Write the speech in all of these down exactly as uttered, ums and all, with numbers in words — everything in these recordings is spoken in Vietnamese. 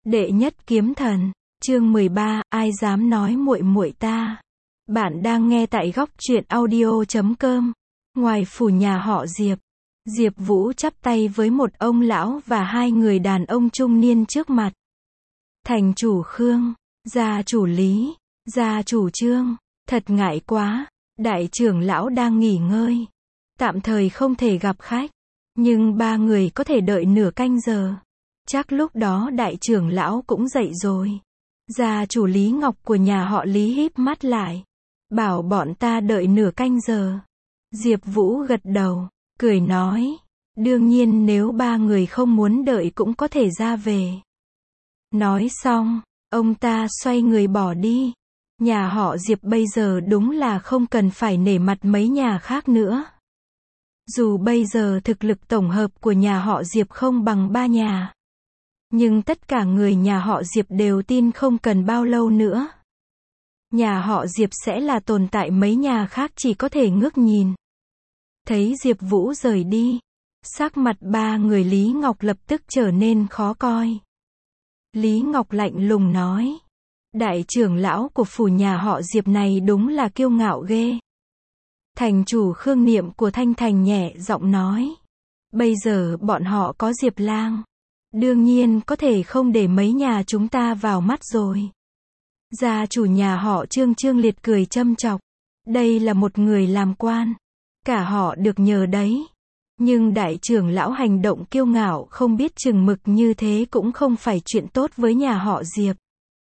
Đệ nhất kiếm thần, chương mười ba, ai dám nói muội muội ta. Bạn đang nghe tại góc truyện audio chấm com. Ngoài phủ nhà họ Diệp, Diệp Vũ chắp tay với một ông lão và hai người đàn ông trung niên trước mặt. Thành chủ Khương, gia chủ Lý, gia chủ Trương, thật ngại quá, đại trưởng lão đang nghỉ ngơi, tạm thời không thể gặp khách, nhưng ba người có thể đợi nửa canh giờ. Chắc lúc đó đại trưởng lão cũng dậy rồi. Gia chủ Lý Ngọc của nhà họ Lý híp mắt lại, bảo bọn ta đợi nửa canh giờ. Diệp Vũ gật đầu, cười nói, đương nhiên nếu ba người không muốn đợi cũng có thể ra về. Nói xong, ông ta xoay người bỏ đi. Nhà họ Diệp bây giờ đúng là không cần phải nể mặt mấy nhà khác nữa. Dù bây giờ thực lực tổng hợp của nhà họ Diệp không bằng ba nhà, nhưng tất cả người nhà họ Diệp đều tin không cần bao lâu nữa, nhà họ Diệp sẽ là tồn tại mấy nhà khác chỉ có thể ngước nhìn. Thấy Diệp Vũ rời đi, sắc mặt ba người Lý Ngọc lập tức trở nên khó coi. Lý Ngọc lạnh lùng nói, đại trưởng lão của phủ nhà họ Diệp này đúng là kiêu ngạo ghê. Thành chủ Khương Niệm của Thanh Thành nhẹ giọng nói, bây giờ bọn họ có Diệp Lang, đương nhiên có thể không để mấy nhà chúng ta vào mắt rồi. Gia chủ nhà họ Trương Trương Liệt cười châm chọc, đây là một người làm quan, cả họ được nhờ đấy. Nhưng đại trưởng lão hành động kiêu ngạo không biết chừng mực như thế cũng không phải chuyện tốt với nhà họ Diệp.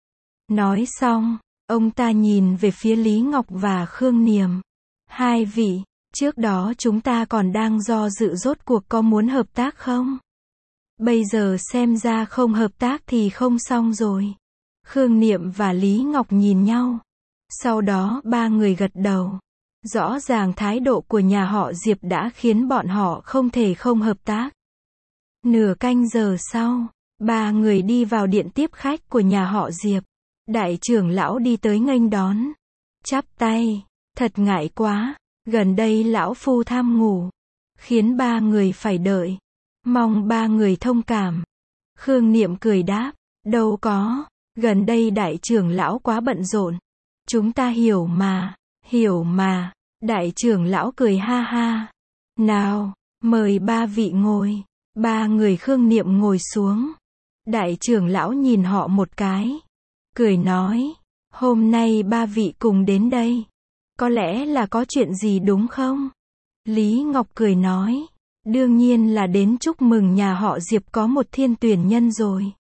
Nói xong, ông ta nhìn về phía Lý Ngọc và Khương Niệm. Hai vị, trước đó chúng ta còn đang do dự rốt cuộc có muốn hợp tác không? Bây giờ xem ra không hợp tác thì không xong rồi. Khương Niệm và Lý Ngọc nhìn nhau. Sau đó ba người gật đầu. Rõ ràng thái độ của nhà họ Diệp đã khiến bọn họ không thể không hợp tác. Nửa canh giờ sau, ba người đi vào điện tiếp khách của nhà họ Diệp. Đại trưởng lão đi tới nghênh đón, chắp tay, thật ngại quá, gần đây lão phu tham ngủ, khiến ba người phải đợi, mong ba người thông cảm. Khương Niệm cười đáp, đâu có, gần đây đại trưởng lão quá bận rộn, chúng ta hiểu mà, hiểu mà. Đại trưởng lão cười ha ha, nào, mời ba vị ngồi. Ba người Khương Niệm ngồi xuống. Đại trưởng lão nhìn họ một cái, cười nói, hôm nay ba vị cùng đến đây, có lẽ là có chuyện gì đúng không? Lý Ngọc cười nói, đương nhiên là đến chúc mừng nhà họ Diệp có một thiên tuyển nhân rồi.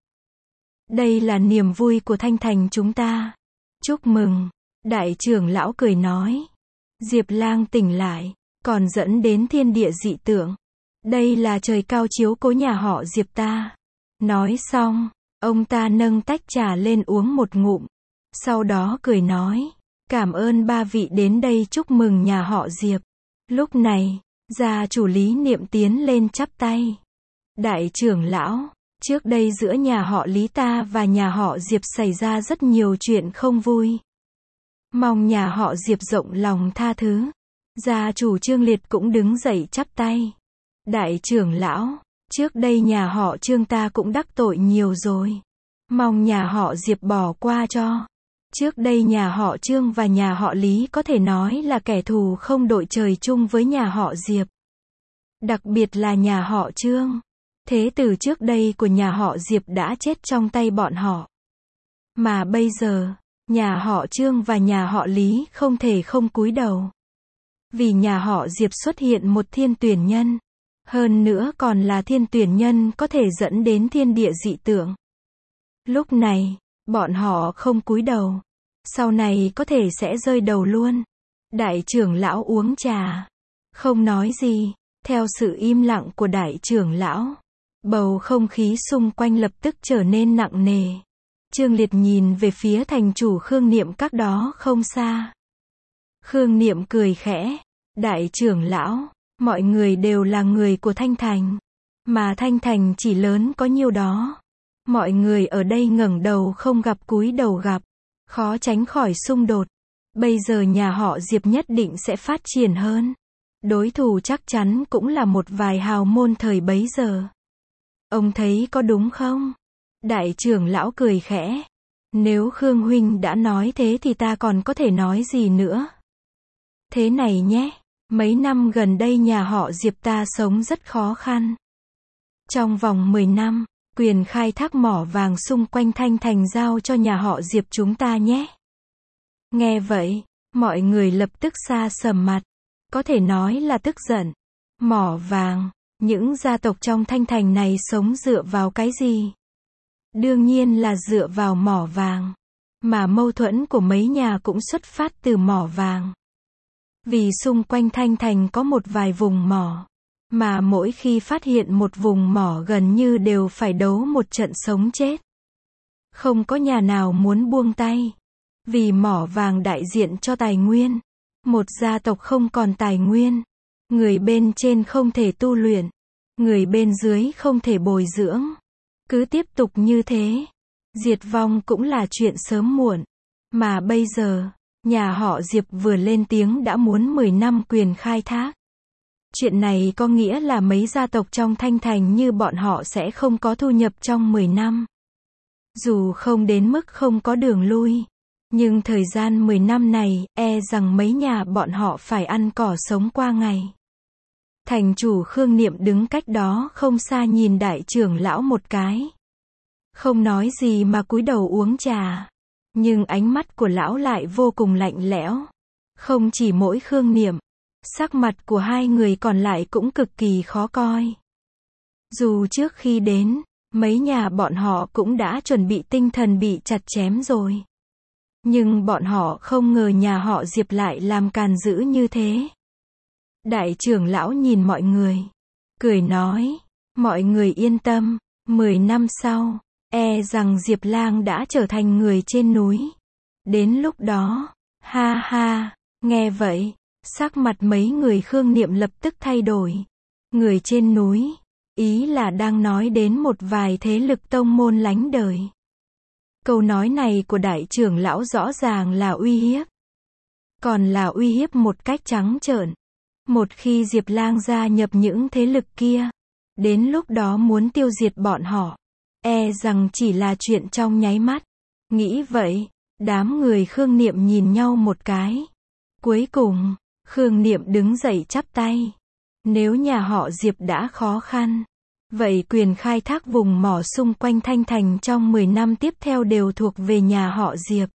Đây là niềm vui của Thanh Thành chúng ta. Chúc mừng. Đại trưởng lão cười nói, Diệp Lang tỉnh lại, còn dẫn đến thiên địa dị tượng. Đây là trời cao chiếu cố nhà họ Diệp ta. Nói xong, ông ta nâng tách trà lên uống một ngụm. Sau đó cười nói, cảm ơn ba vị đến đây chúc mừng nhà họ Diệp. Lúc này, gia chủ Lý Niệm tiến lên chắp tay. Đại trưởng lão, trước đây giữa nhà họ Lý ta và nhà họ Diệp xảy ra rất nhiều chuyện không vui. Mong nhà họ Diệp rộng lòng tha thứ. Gia chủ Trương Liệt cũng đứng dậy chắp tay. Đại trưởng lão, trước đây nhà họ Trương ta cũng đắc tội nhiều rồi. Mong nhà họ Diệp bỏ qua cho. Trước đây nhà họ Trương và nhà họ Lý có thể nói là kẻ thù không đội trời chung với nhà họ Diệp. Đặc biệt là nhà họ Trương. Thế tử trước đây của nhà họ Diệp đã chết trong tay bọn họ. Mà bây giờ, nhà họ Trương và nhà họ Lý không thể không cúi đầu. Vì nhà họ Diệp xuất hiện một thiên tuyển nhân. Hơn nữa còn là thiên tuyển nhân có thể dẫn đến thiên địa dị tượng. Lúc này, bọn họ không cúi đầu. Sau này có thể sẽ rơi đầu luôn. Đại trưởng lão uống trà. Không nói gì. Theo sự im lặng của đại trưởng lão, bầu không khí xung quanh lập tức trở nên nặng nề. Trương Liệt nhìn về phía thành chủ Khương Niệm cách đó không xa. Khương Niệm cười khẽ. Đại trưởng lão, mọi người đều là người của Thanh Thành. Mà Thanh Thành chỉ lớn có nhiêu đó. Mọi người ở đây ngẩng đầu không gặp cúi đầu gặp. Khó tránh khỏi xung đột. Bây giờ nhà họ Diệp nhất định sẽ phát triển hơn. Đối thủ chắc chắn cũng là một vài hào môn thời bấy giờ. Ông thấy có đúng không? Đại trưởng lão cười khẽ. Nếu Khương huynh đã nói thế thì ta còn có thể nói gì nữa. Thế này nhé, mấy năm gần đây nhà họ Diệp ta sống rất khó khăn. Trong vòng mười năm, quyền khai thác mỏ vàng xung quanh Thanh Thành giao cho nhà họ Diệp chúng ta nhé. Nghe vậy, mọi người lập tức sa sầm mặt. Có thể nói là tức giận. Mỏ vàng, những gia tộc trong Thanh Thành này sống dựa vào cái gì? Đương nhiên là dựa vào mỏ vàng. Mà mâu thuẫn của mấy nhà cũng xuất phát từ mỏ vàng. Vì xung quanh Thanh Thành có một vài vùng mỏ. Mà mỗi khi phát hiện một vùng mỏ gần như đều phải đấu một trận sống chết. Không có nhà nào muốn buông tay. Vì mỏ vàng đại diện cho tài nguyên. Một gia tộc không còn tài nguyên. Người bên trên không thể tu luyện. Người bên dưới không thể bồi dưỡng. Cứ tiếp tục như thế. Diệt vong cũng là chuyện sớm muộn. Mà bây giờ, nhà họ Diệp vừa lên tiếng đã muốn mười năm quyền khai thác. Chuyện này có nghĩa là mấy gia tộc trong Thanh Thành như bọn họ sẽ không có thu nhập trong mười năm. Dù không đến mức không có đường lui. Nhưng thời gian mười năm này, e rằng mấy nhà bọn họ phải ăn cỏ sống qua ngày. Thành chủ Khương Niệm đứng cách đó không xa nhìn đại trưởng lão một cái. Không nói gì mà cúi đầu uống trà. Nhưng ánh mắt của lão lại vô cùng lạnh lẽo. Không chỉ mỗi Khương Niệm, sắc mặt của hai người còn lại cũng cực kỳ khó coi. Dù trước khi đến, mấy nhà bọn họ cũng đã chuẩn bị tinh thần bị chặt chém rồi. Nhưng bọn họ không ngờ nhà họ Diệp lại làm càn dữ như thế. Đại trưởng lão nhìn mọi người, cười nói, mọi người yên tâm, mười năm sau, e rằng Diệp Lang đã trở thành người trên núi. Đến lúc đó, ha ha, nghe vậy, sắc mặt mấy người Khương Niệm lập tức thay đổi. Người trên núi, ý là đang nói đến một vài thế lực tông môn lánh đời. Câu nói này của đại trưởng lão rõ ràng là uy hiếp. Còn là uy hiếp một cách trắng trợn. Một khi Diệp Lang gia nhập những thế lực kia, đến lúc đó muốn tiêu diệt bọn họ, e rằng chỉ là chuyện trong nháy mắt. Nghĩ vậy, đám người Khương Niệm nhìn nhau một cái. Cuối cùng, Khương Niệm đứng dậy chắp tay. Nếu nhà họ Diệp đã khó khăn, vậy quyền khai thác vùng mỏ xung quanh Thanh Thành trong mười năm tiếp theo đều thuộc về nhà họ Diệp.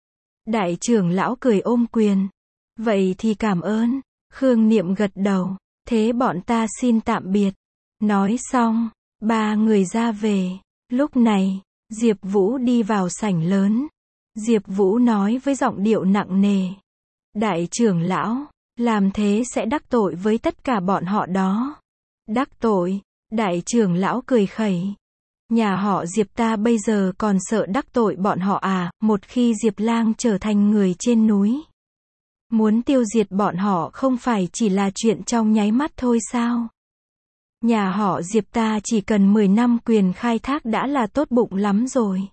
Đại trưởng lão cười ôm quyền. Vậy thì cảm ơn. Khương Niệm gật đầu. Thế bọn ta xin tạm biệt. Nói xong, ba người ra về. Lúc này, Diệp Vũ đi vào sảnh lớn. Diệp Vũ nói với giọng điệu nặng nề. Đại trưởng lão, làm thế sẽ đắc tội với tất cả bọn họ đó. Đắc tội? Đại trưởng lão cười khẩy. Nhà họ Diệp ta bây giờ còn sợ đắc tội bọn họ à, một khi Diệp Lang trở thành người trên núi. Muốn tiêu diệt bọn họ không phải chỉ là chuyện trong nháy mắt thôi sao? Nhà họ Diệp ta chỉ cần mười năm quyền khai thác đã là tốt bụng lắm rồi.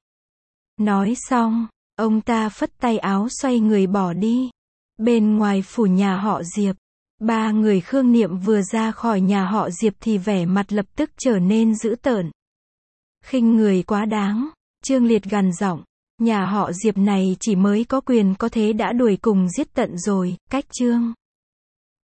Nói xong, ông ta phất tay áo xoay người bỏ đi. Bên ngoài phủ nhà họ Diệp, ba người Khương Niệm vừa ra khỏi nhà họ Diệp thì vẻ mặt lập tức trở nên dữ tợn. Khinh người quá đáng, Trương Liệt gằn giọng, nhà họ Diệp này chỉ mới có quyền có thế đã đuổi cùng giết tận rồi, cách Trương